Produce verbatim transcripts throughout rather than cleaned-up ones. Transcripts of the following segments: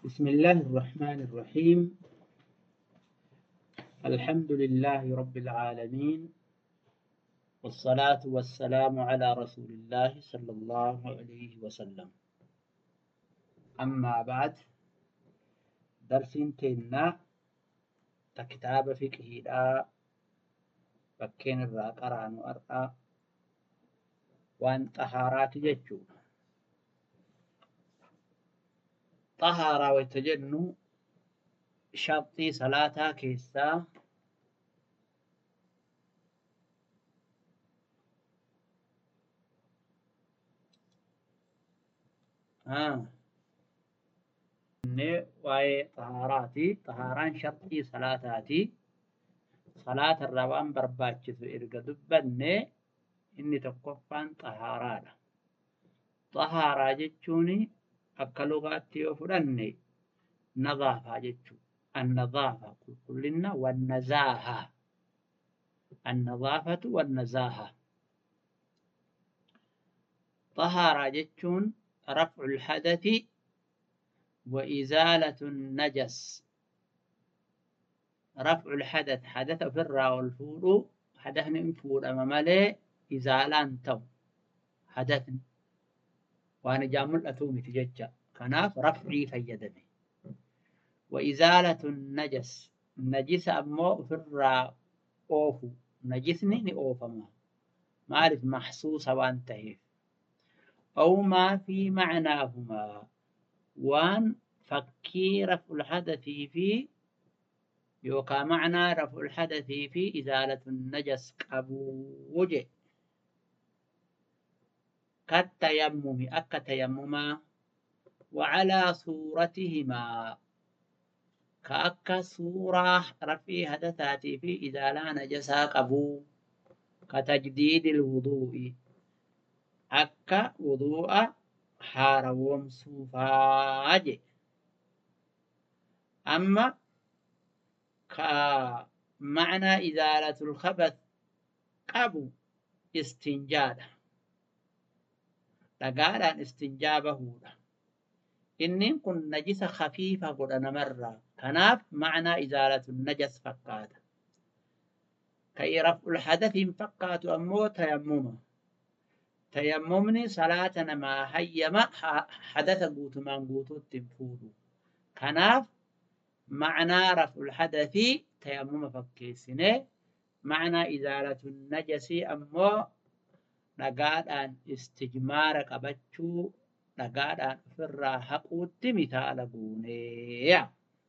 بسم الله الرحمن الرحيم. الحمد لله رب العالمين، والصلاة والسلام على رسول الله صلى الله عليه وسلم. أما بعد، درس تنا كتاب فقه لا بكين الراقران أرأى وان طهارات ججو طهارة وتجنو شرطي صلاة كيسا ها واي طهاراتي طهاران شرطي صلاتاتي صلاة الروان برباچسو إرقا دبني إني تقفان طهارة طهارة جتشوني أكلغات يوفرني نظافة جتشو النظافة كلنا والنزاهة النظافة والنزاهة. طهارة جتشون رفع الحدث وإزالة النجس. رفع الحدث حدث في الراء والفورو حدث ننفور أمامالي إزالان تو حدث وانا جامل أتومي تججا كناف رفعي فيدني. وإزالة النجس النجس أمو في الراء أوفو نجسني نأوفما معرف محسوسة وانتهي أو ما في معناهما وان فكي رفع الحدث في يوكا معنى رفع الحدث في إزالة النجس كبوجه كالتيمم أكا تيمما وعلى صورتهما كأكا صورة رفع حدثات في إزالة نجسا كبو كتجديد الوضوء أكا وضوء حاروم سوفاج. أما كمعنى إزالة الخبث قبو استنجاد لقالان استنجابه إنين كن نجس خفيفة قدنا مرة كناف معنى إزالة النجس فقاد كي رفع الحدث فقات أمو تيمم تيممني صلاتنا ما هيما حدث قوت من قوت التنفوذ كناف معنى رفع الحدث تيمم فكيسنه معنى إزالة النجس أمو نقادان استجمار قبچو نقادان فرا حقوت مثال قوني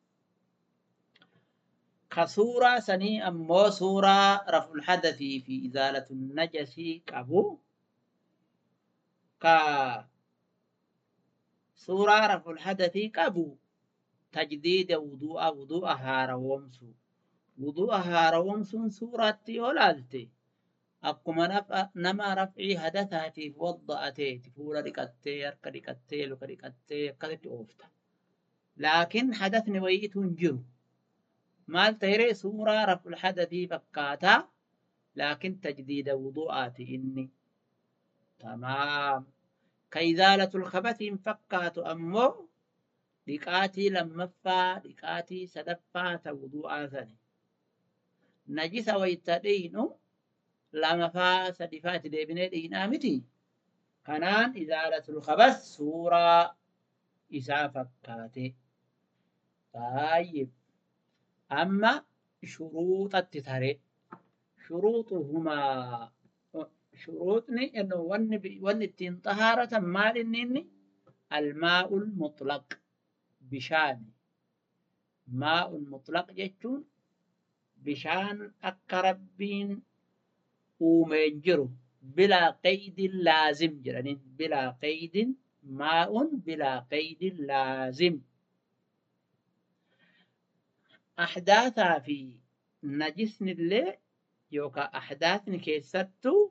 كصورة سني أمو صورة رفع الحدث في إزالة النجس قبو كا صورة رفع الحدث قبو تجديد وضوء وضوء هارومسو وضوء هارومسو صورة يولالتي أقوم نما رفعي حدثاتي وضعتي تفورا ركتي أركا ركتي لك ركتي قدت أوفتا لكن حدثني ويئت جرو مال تيري صورة رفع الحدث فكاتا لكن تجديد وضوءاتي إني تمام كإزالة الخبث فكات أمو لكاتي لمفا لكاتي سدفا توضوءاتني نجس ويتدينو لما فا سدفات ديبنيت إنامتي كنان إزالة الخبث صورة إسا فكاتي. طيب أما شروط التتاري شروطهما شروطني إنه ون ون التين طهارة مال إنني الماء المطلق بشان ماء مطلق جتون بشان أكربين ومنجرو بلا قيد لازم جرانين بلا قيد ماء بلا قيد لازم. أحداثا في نجسن اللي يوكا أحداثن كيستو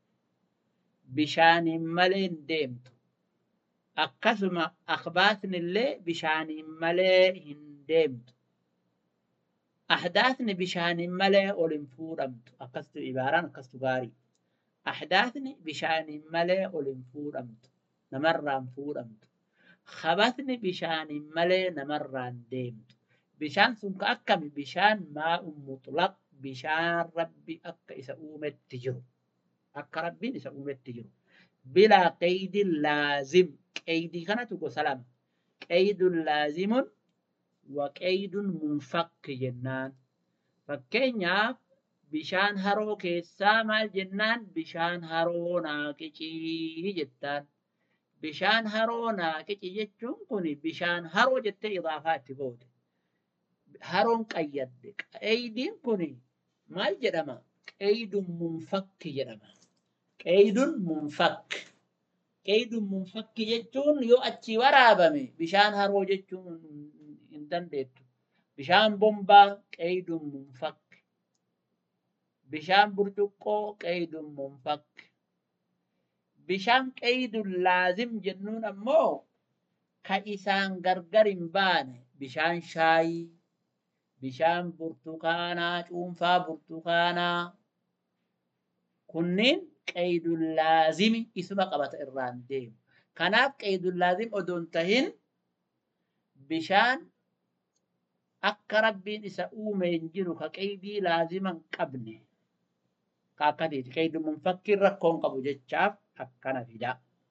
بشان ملين ديمتو أكسما أخباتن اللي بشان ملين ديمتو أحداثن بشان ملين أولنفورمتو أكستو إباران أكستو غاري أحداثني بشان ملء أولنفور أمت نمر أنفور أمت Khabatni bishaanii malee namarraan deemtu. Bishaan sun ka akkami bishaan maa'un mutlaq bishaan rabbi akka isa uumetti jiru. Akka rabbiin isa uumetti jiru. Bilaa qeydin laazim. Qeydii kanatu gosa lama. Qeydun laazimun wa qeydun munfakki jennaan. Fakkeenyaaf bishaan haroo keessaa maal jennaan bishaan haroo naaqicii jettaan. Bishaan haroo naaqici jechuun kun bishaan haroo jettee idaafaa itti goote. Haroon qayyadde. Qeydiin kun maal jedhama? Qeydun munfakki jedhama. Qeydun munfakki. Qeydun munfakki jechuun yoo achi waraabame bishaan haroo jechuun hin dandeettu. Bishaan bombaa qeydun munfakki. Bishaan burcuqqoo qeydun munfakki. Bishaan qeydun laazim jennuun ammoo ka isaan gargar hin baane bishaan shaayii, bishaan burtukaanaa, cuunfaa burtukaanaa kunniin qeydun laazimi isuma qabata irraan deemu. Kanaaf qeydun laazim odoon tahin bishaan akka rabbiin isa uumeen jiru ka qeydii laaziman qabne ka akkatiiti. Qeydun munfakkiin rakkoon qabu jechaaf akkana fida.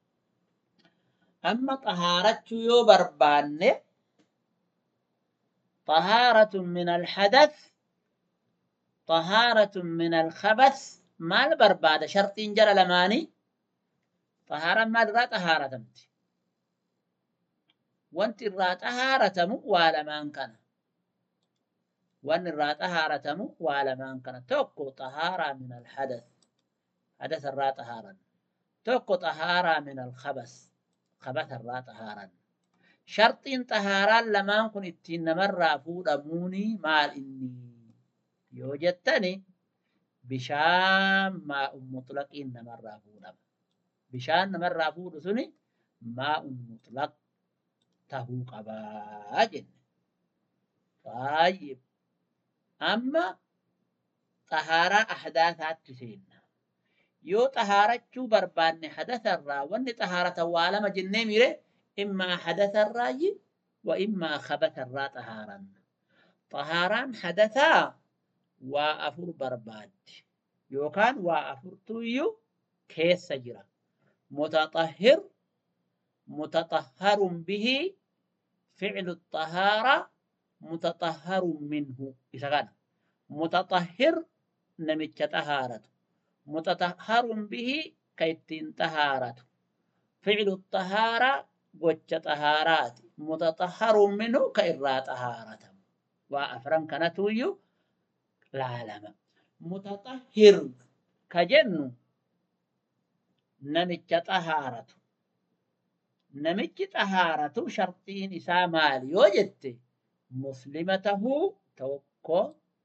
Amma xahaarachuu yoo barbaanne xahaaratun min alhadath xahaaratun min alkhabath maal barbaada sharxiin jara lamaanii xahaaraan maal irraa xahaaratamti wanti irraa xahaaratamu waa lamaan kana wanti irraa xahaaratamu waa lamaan kana tokko xahaaraa min alhadath hadath irraa xahaaran tokko xahaaraa min alkhabas khabata irraa xahaaran sharxiin xahaaraan lamaan kun ittiin namarraa fuudhamuuni maal inni yoo jettani bishaan maa'un mutlaqiin namarraa fuudhama. Bishaan namarraa fuudhu suni maa'un mutlaq tahuu qabaa jenne. Baay'ee amma xahaaraa ahdaasaatti seenna. Yoo xahaarachuu barbaanne hadatharraa wanni xahaarata waa lama jennee mire immaa hadatharraayi wa immaa khabatharraa xahaaran. Xahaaraan hadathaa waa afur barbaaddi yookaan waa afurtuyyuu keessa jira. Mutaxahhir mutaxahharun bihi fi'lu xahaara mutaxahharun minhu isa kana. Mutaxahhir namicha xahaaratu. Mutaxahharun bihi ka ittiin xahaaratu. Fi'lu xahaara gocha xahaaraati. Mutaxahharun minhu ka irraa xahaaratamu. Waa afran kanatuyyuu laalama. Mutaxahhir ka jennu namicha xahaaratu. Namichi xahaaratu sharxiin isaa maali yoo jette muslima tahuu tokko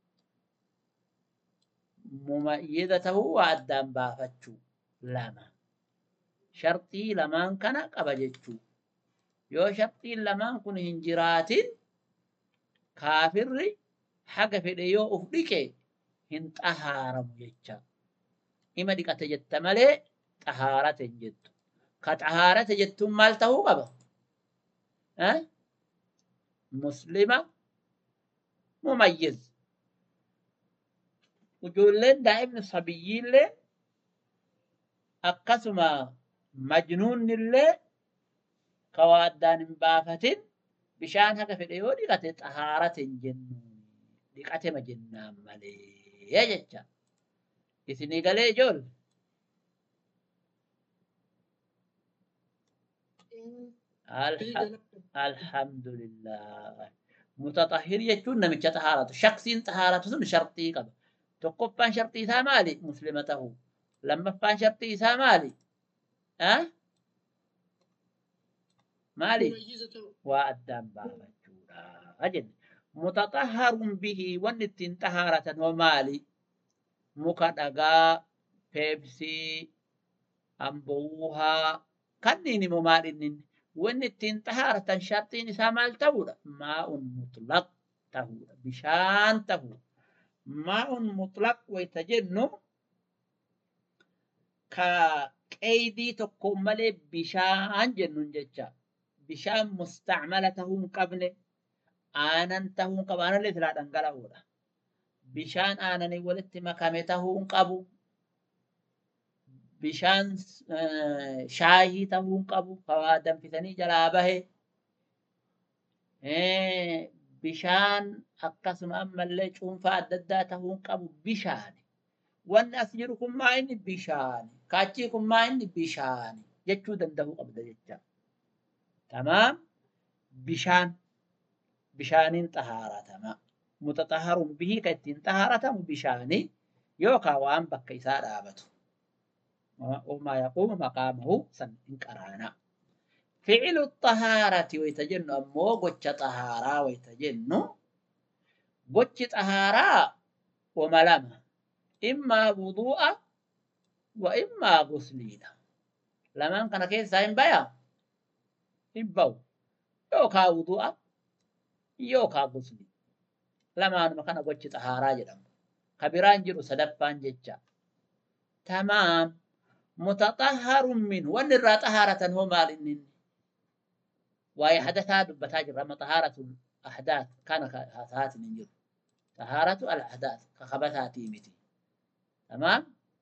mumayyida tahuu waa addaan baafachuu lama. Sharxii lamaan kana qaba jechuu. Yoo sharxiin lamaan kun hin jiraatin kaafirri haga fedhe yoo uf dhiqe hin xahaaramu jecha. Ima dhiqate jetta malee xahaarate hin jettu. Ka xahaarate jettuun maal tahuu qaba? Muslima mumayyiz. Ijoolleen daa'imni sabiyyiillee akkasuma majnuunnillee ka waa addaan hin baafatin bishaan haga fedhe yoo dhiqate xahaarate hin jennu. Dhiqatema jennaan malee jecha. Isinii galee ijool. Alhamdulillah. Mutaxahhir jechuun namicha xahaaratu. Shaksiin xahaaratu sun sharxii qaba. Tokkoffaan sharxii isaa maali? Muslima tahuu. Lammaffaan sharxii isaa maali? Maali? Waa addaan baafachuudha jenne. Mutaxahharun bihi wanni ittiin xahaaratan hoo maali? Muka dhagaa, peepsii, ambowuhaa kanniin immoo maal inni? Wanni ittiin xahaaratan sharxiin isaa maal ta'uudha? Maa'un mutlaq ta'uudha. Bishaan ta'uudha. Maa'un mutlaq wayita jennu ka qeydii tokko malee bishaan jennuun jecha. bishaan mustacmala tahuu hin qabne aanan tahuu hin qabu aanan silaa dhangala'oodha bishaan aananii walitti makame tahuu hin qabu bishaan shaayii tahuu hin qabu kawaa danfisanii jalaa bahe bishaan akkasuma ammallee cuunfaa adda addaa tahuu hin qabu bishaani wanni as jiru kun maa inni bishaani kaachii kun maa inni bishaani jechuu danda'uu qabda jecha tamaam bishaan bishaaniin xahaaratama mutaxaharun bihii ka ittiin xahaaratamu bishaani yookaan waan bakka isaa dhaabatu وما يقوم مقامه سن إنكرانا فعل الطهارة ويتجن أمو قوش طهارة ويتجن قوش طهارة وملامة إما وضوء وإما غسلين لما كان كيس ساين بيا إبو يوكا وضوء يوكا غسلين لما أنا كان قوش طهارة جرم كبيران جرو سدفان جيجا تمام متطهر منه وان الرا طهارة هو مال إنن وهي حدثها دبتها جرى طهارة الأحداث كان هات ننجر طهارة الأحداث كخبثها تيمتي تمام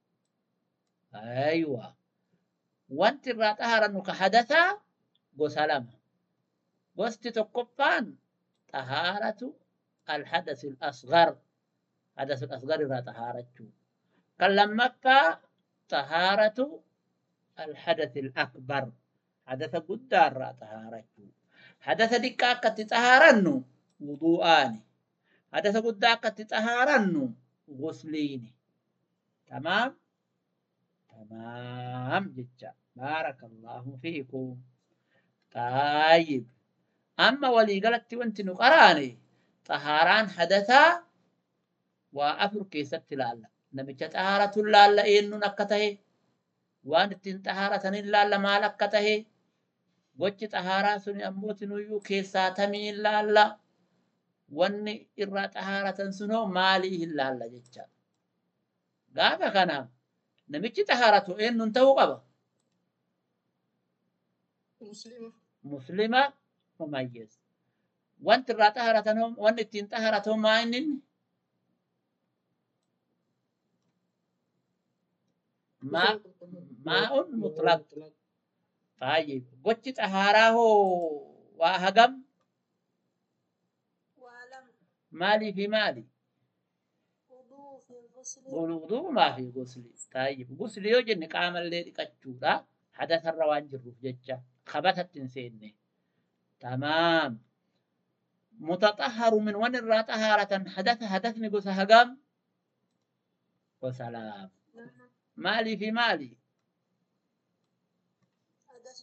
أيوة وانت الرا طهارة انه كحدثها بسلامة وست تقفان طهارة الحدث الأصغر حدث الأصغر الرا طهارة كلمك طهارة الحدث الأكبر حدث قدار طهارة حدث دكاكة طهارة وضوءان حدث قداكة طهارة غسلين تمام تمام جدا بارك الله فيكم طيب أما ولي قالت وانت نقراني طهاران حدثا وأفر كيست لالا نمجة طهارة لالا إنو نكته وان التين طهارة لالا ما لكته وجه طهارة سني أموت نيو كيساتمي لالا واني إرى طهارة سنو ماليه لالا جتا قابا كنا نمجة طهارة إنو انتهو قبا مسلمة مسلمة مميز وانت إرى طهارة وان التين طهارة ما إنن ماء ماء مطلق طيب قلت طهارة وهجم وعلم مالي في مالي وضوء في الغسل والوضوء ما في غسل طيب غسل يوجد نقام الليل كتشورا حدث الروان جروف ججة خبثت تنسيني تمام متطهر من ون الرا طهارة حدث حدث نقص هجم وسلام مالي في مالي حدث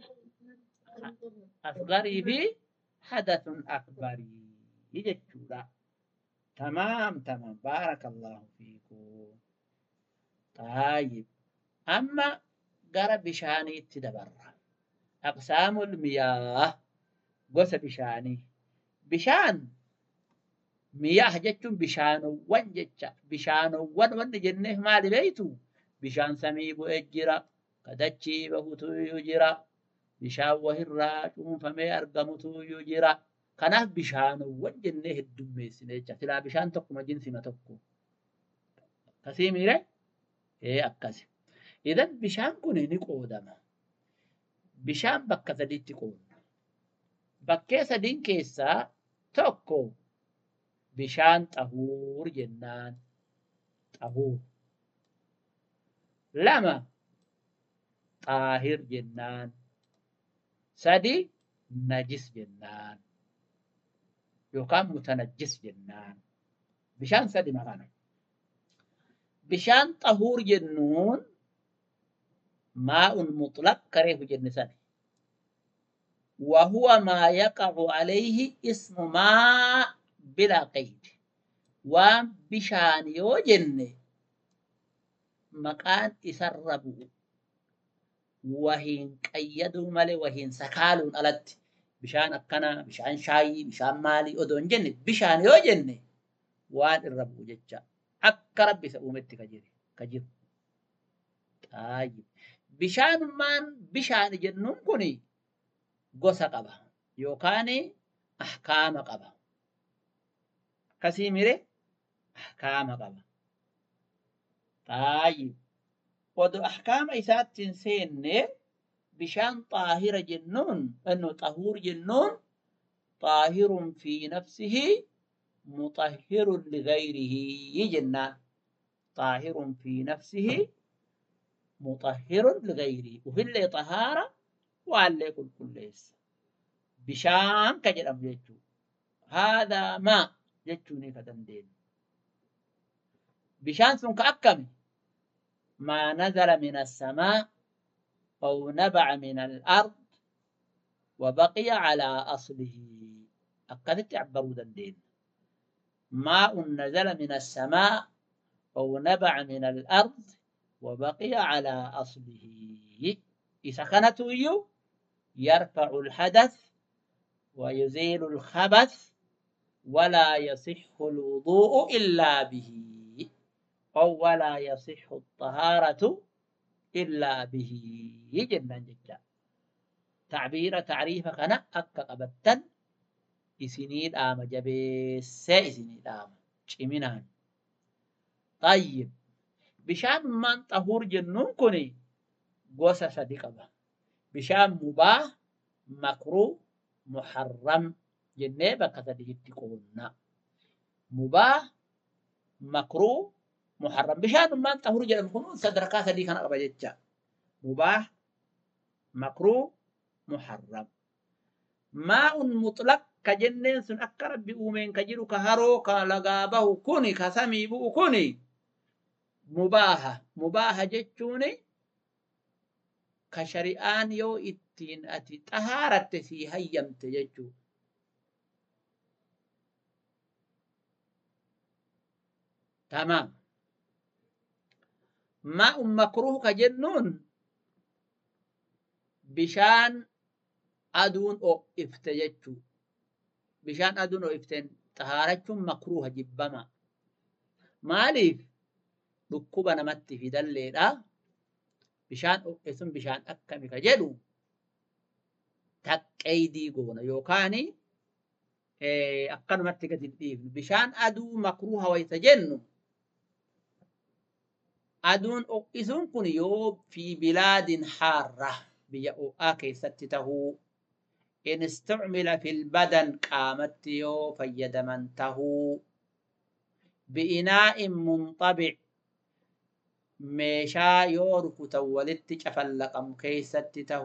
أصغري في حدث أكبري يجتشورا تمام تمام بارك الله فيكم طيب أما قرب بشاني تدبر أقسام المياه قوس بشاني بشان مياه جتشون بشانو وان جتشا بشانو وان وان جنه مالي بيتو بشان سميبو اجرا كدتشي بهتو يجرا بشان وهرا فمي أرقمتو يجرا كناف بشانو وان جنه الدميسي نيجا تلا بشان تقو ما جنسي ما تقو كسيمي ري ايه أكاسي إذن بشان كوني نقو دما بشان بكا سديت تقول بكا سدين كيسا تقو بشان طهور جنان طهور لما طاهر جنان سدي نجس جنان يقام متنجس جنان بشان سدي مغانا بشان طهور جنون ماء مطلق كريه جنسان وهو ما يقع عليه اسم ماء بلا قيد وان بشان يوجن مكان يسربوا وهين قيدوا مالي وهين سكالون ألت بشان أكنا بشان شاي بشان مالي أدون جن بشان يوجن وان الربو ججا أكرب بسأومتي كجير كجير طيب بشان مان بشان جنون كوني gosa qaba yookaan ahkaama qaba. Akkasii mire ahkaama qaba. Taayib. Odoo ahkaama isaatti hin seenne bishaan xaahira jennuun innu xahuur jennuun xaahirun fi nafsihi muxahhirun ligayrihi jennaan. xaahirun fi nafsihi muxahhirun ligayrihi. Ufillee xahaara waallee qulqulleessa. Bishaan ka jedhamu jechuudha. Haadaa maa jechuun ka dandeenyu. Bishaan sun ka akkami? ما نزل من السماء أو نبع من الأرض وبقي على أصله. أكدت عبروا الدين. ماء نزل من السماء أو نبع من الأرض وبقي على أصله. إذا كانت يرفع الحدث ويزيل الخبث ولا يصح الوضوء إلا به أو ولا يصح الطهارة إلا به. جدا جدا تعبير تعريف كان أكا قبتن إسنيد آم جبس إسنيد آم شمنان. طيب بشان من طهور جنون كني قوسة صديقة بشان مباح مكروه محرم جنبه كتدي تقولنا مباح مكروه محرم. بشان ما طهور جنب كنون صدركات دي كان أربعة جتا مباح مكروه محرم. ماء مطلق كجنين سن أكرب بأومين كجيرو كهرو كالغابه كوني كسمي بو كوني مباحة. مباحة جتشوني كشريان يو اتين أتي طهارة في هيمت جتشو. تمام. ماء مكروه كجنون بشان أدون أو إفتجتشو. بشان أدون أو إفتن طهارتشو مكروه جبما. ماليف ركوبا نمت في دليل بشان أو إسم بشان أكمي كجدو تقيدي قونا يوكاني إيه أكن مت كتديف بشان أدو مكروه ويتجنو أدون أو إسم كن يوب في بلاد حارة بيأو آكي ستته إن استعمل في البدن قامت يو فيد منته بإناء منطبع ميشا يورك تولدت كفلقم كيستته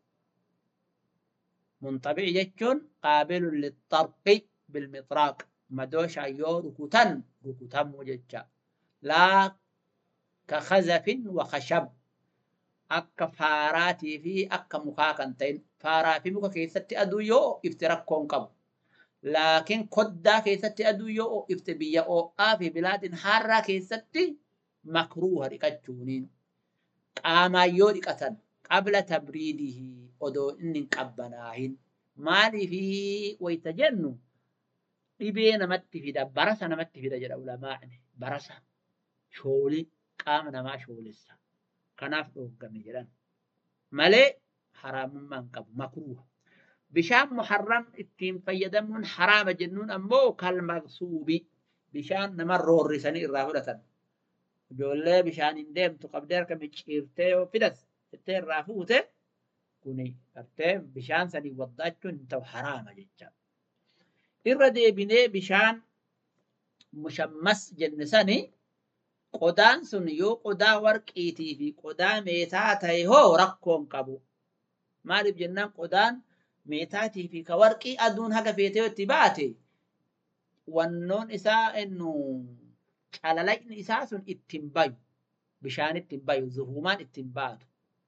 منطبع يجون قابل للطرق بالمطراق مدوشا يورك تن ركتم وججا لا كخزف وخشب أكا فاراتي في أكا مكاكنتين فارا في مكا كيستي أدو يو افتراك كونكب لكن كدا كيستي أدو يو افتبيا أو آفي بلاد حارة كيستي مكروه ركتشونين قاما يو ركتن قبل تبريده أدو إنن قبناهن مالي في ويتجنو إبين متفيدا برسا نمتفيدا جرى علماء برسا شولي قام نما شولسا kanaaf dhoogame jedhan malee haraamummaa hin qabu makruuha. Bishaan muharram ittiin fayyadamuun haraama jennuun ammoo kal maqsuubi bishaan nama roorrisanii irraa fudhatan. Ijoollee bishaan hin deemtu qabdee harka micciirtee yoo fidas ittee irraa fuute kuni gartee bishaan sanii waddaachuun hin ta'u haraama jecha. Irra deebinee bishaan mushammas jenne sanii qodaan sun yoo qodaa warqiitii fi qodaa meetaa ta'e hoo rakkoon qabu. Maaliif jennaan qodaan meetaatii fi ka warqii aduun haga feetee itti baate wannoon isaa innu calalaqni isaa sun ittiin bayu bishaan ittiin bayu zuhumaan ittiin baatu.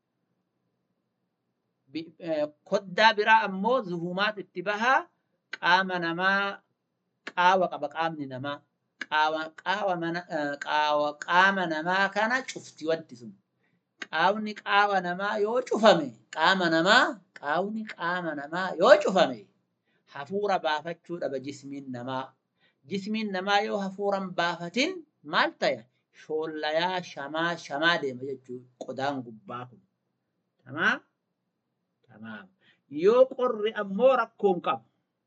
Koddaa biraa ammoo zuhumaat itti bahaa qaama namaa qaawa qaba qaamni namaa. Qaawa qaawa mana qaawa qaama namaa kana cufti wanti sun qaawni qaawa namaa yoo cufame qaama namaa qaawni qaama namaa yoo cufame hafuura baafachuu dhaba jismiin namaa jismiin namaa yoo hafuuran baafatin maal ta'e shoollayaa shamaa shamaa deema jechuudha qodaan gubbaa kun tamaam tamaam yoo qorri ammoo rakkoon qabu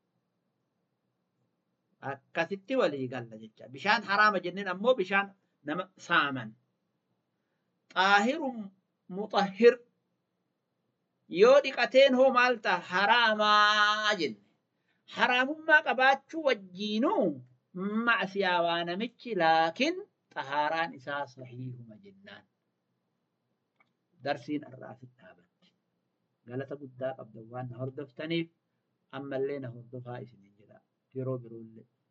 akkasitti walii galla jecha bishaan haraama jenneen ammoo bishaan nama saaman xaahirun muxahhir yoo dhiqateen hoo maal ta'a haraamaa jenne haraamummaa qabaachuu wajjiinuu macsiyaa waa namichi laakiin xahaaraan isaa sahiihuma jennaan darsiin irraa dhaabatti galata guddaa qabdan waan na hordoftaniif ammallee na hordofaa isiniin jedha yeroo biroollee